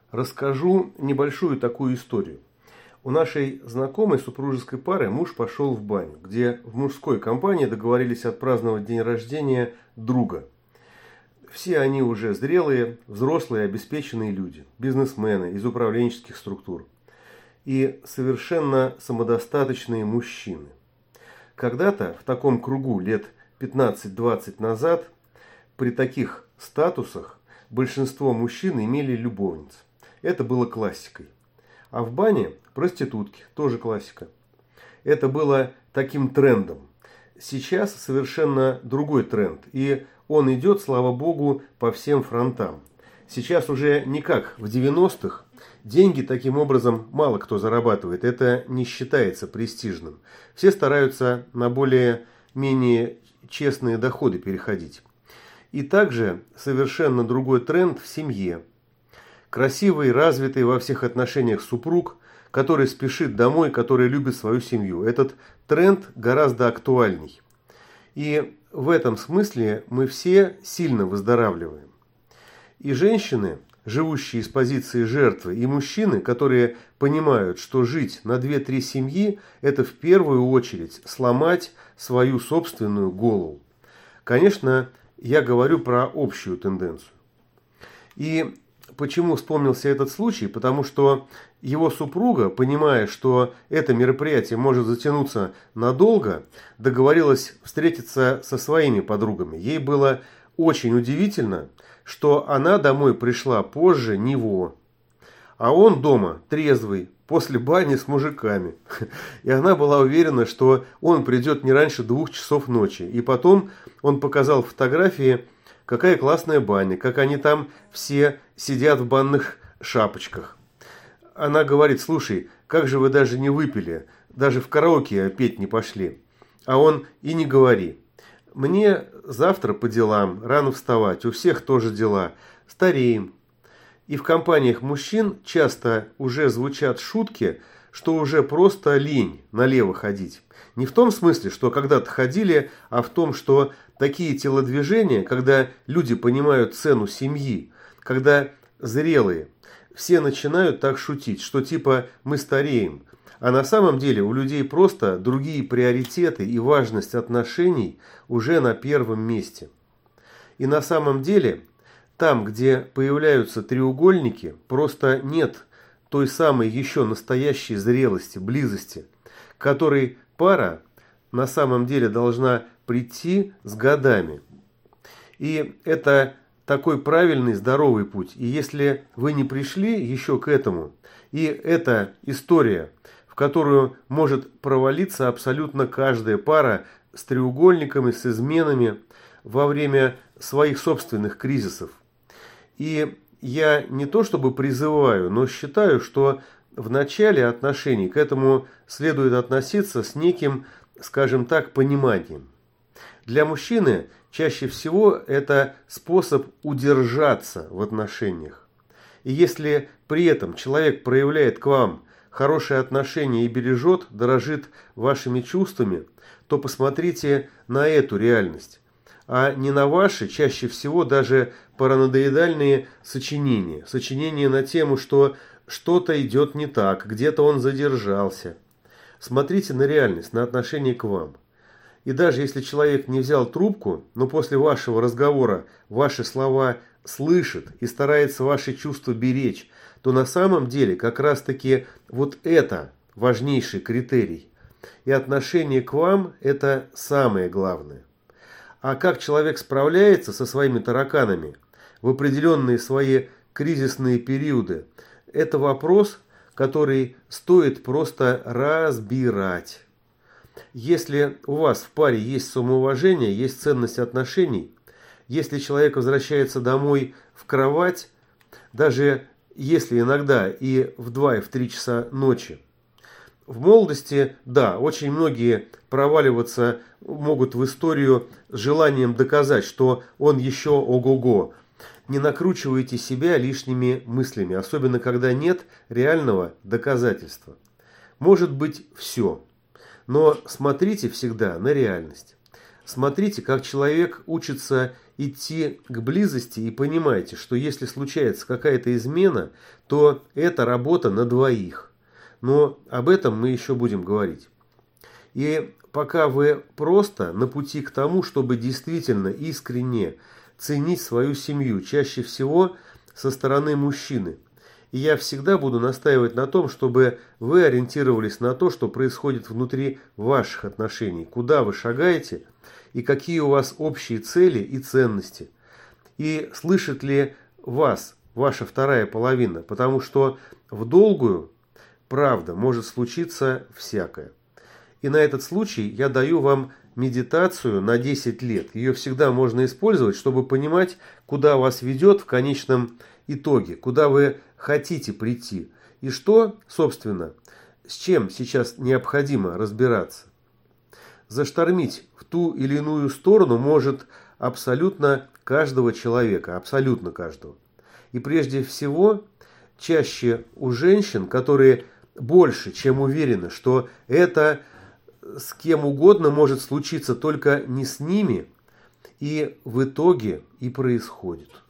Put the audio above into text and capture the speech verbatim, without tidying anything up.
Расскажу небольшую такую историю. У нашей знакомой супружеской пары муж пошел в баню, где в мужской компании договорились отпраздновать день рождения друга. Все они уже зрелые, взрослые, обеспеченные люди, бизнесмены из управленческих структур и совершенно самодостаточные мужчины. Когда-то в таком кругу лет пятнадцать-двадцать назад при таких статусах большинство мужчин имели любовниц. Это было классикой. А в бане проститутки, тоже классика. Это было таким трендом. Сейчас совершенно другой тренд. И он идет, слава богу, по всем фронтам. Сейчас уже не как в девяностых. Деньги таким образом мало кто зарабатывает. Это не считается престижным. Все стараются на более-менее честные доходы переходить. И также совершенно другой тренд в семье. Красивый, развитый во всех отношениях супруг, который спешит домой, который любит свою семью. Этот тренд гораздо актуальней. И в этом смысле мы все сильно выздоравливаем. И женщины, живущие из позиции жертвы, и мужчины, которые понимают, что жить на две-три семьи – это в первую очередь сломать свою собственную голову. Конечно, я говорю про общую тенденцию. И почему вспомнился этот случай? Потому что его супруга, понимая, что это мероприятие может затянуться надолго, договорилась встретиться со своими подругами. Ей было очень удивительно, что она домой пришла позже него, а он дома трезвый, после бани с мужиками. И она была уверена, что он придет не раньше двух часов ночи. И потом он показал фотографии, какая классная баня, как они там все сидят в банных шапочках. Она говорит: слушай, как же вы даже не выпили, даже в караоке петь не пошли. А он: и не говори. Мне завтра по делам, рано вставать, у всех тоже дела, стареем. И в компаниях мужчин часто уже звучат шутки, что уже просто лень налево ходить. Не в том смысле, что когда-то ходили, а в том, что такие телодвижения, когда люди понимают цену семьи, когда зрелые, все начинают так шутить, что типа мы стареем. А на самом деле у людей просто другие приоритеты и важность отношений уже на первом месте. И на самом деле там, где появляются треугольники, просто нет той самой еще настоящей зрелости, близости, к которой пара на самом деле должна прийти с годами. И это такой правильный, здоровый путь. И если вы не пришли еще к этому, и эта история, в которую может провалиться абсолютно каждая пара с треугольниками, с изменами во время своих собственных кризисов. И я не то чтобы призываю, но считаю, что в начале отношений к этому следует относиться с неким, скажем так, пониманием. Для мужчины чаще всего это способ удержаться в отношениях. И если при этом человек проявляет к вам хорошее отношение и бережет, дорожит вашими чувствами, то посмотрите на эту реальность, а не на ваши, чаще всего даже паранойдальные сочинения. Сочинения на тему, что что-то идет не так, где-то он задержался. Смотрите на реальность, на отношение к вам. И даже если человек не взял трубку, но после вашего разговора ваши слова слышит и старается ваши чувства беречь, то на самом деле как раз-таки вот это важнейший критерий. И отношение к вам – это самое главное. А как человек справляется со своими тараканами в определенные свои кризисные периоды – это вопрос, который стоит просто разбирать. Если у вас в паре есть самоуважение, есть ценность отношений, если человек возвращается домой в кровать, даже если иногда и в два, и в три часа ночи. В молодости, да, очень многие проваливаться могут в историю с желанием доказать, что он еще ого-го. Не накручивайте себя лишними мыслями, особенно когда нет реального доказательства. Может быть все, но смотрите всегда на реальность. Смотрите, как человек учится идти к близости и понимайте, что если случается какая-то измена, то это работа на двоих. Но об этом мы еще будем говорить. И пока вы просто на пути к тому, чтобы действительно искренне ценить свою семью, чаще всего со стороны мужчины. И я всегда буду настаивать на том, чтобы вы ориентировались на то, что происходит внутри ваших отношений, куда вы шагаете и какие у вас общие цели и ценности. И слышит ли вас ваша вторая половина, потому что в долгую, правда, может случиться всякое. И на этот случай я даю вам медитацию на десять лет. Ее всегда можно использовать, чтобы понимать, куда вас ведет в конечном итоге, куда вы хотите прийти. И что, собственно, с чем сейчас необходимо разбираться. Заштормить в ту или иную сторону может абсолютно каждого человека, абсолютно каждого. И прежде всего, чаще у женщин, которые больше чем уверены, что это с кем угодно может случиться, только не с ними, и в итоге и происходит.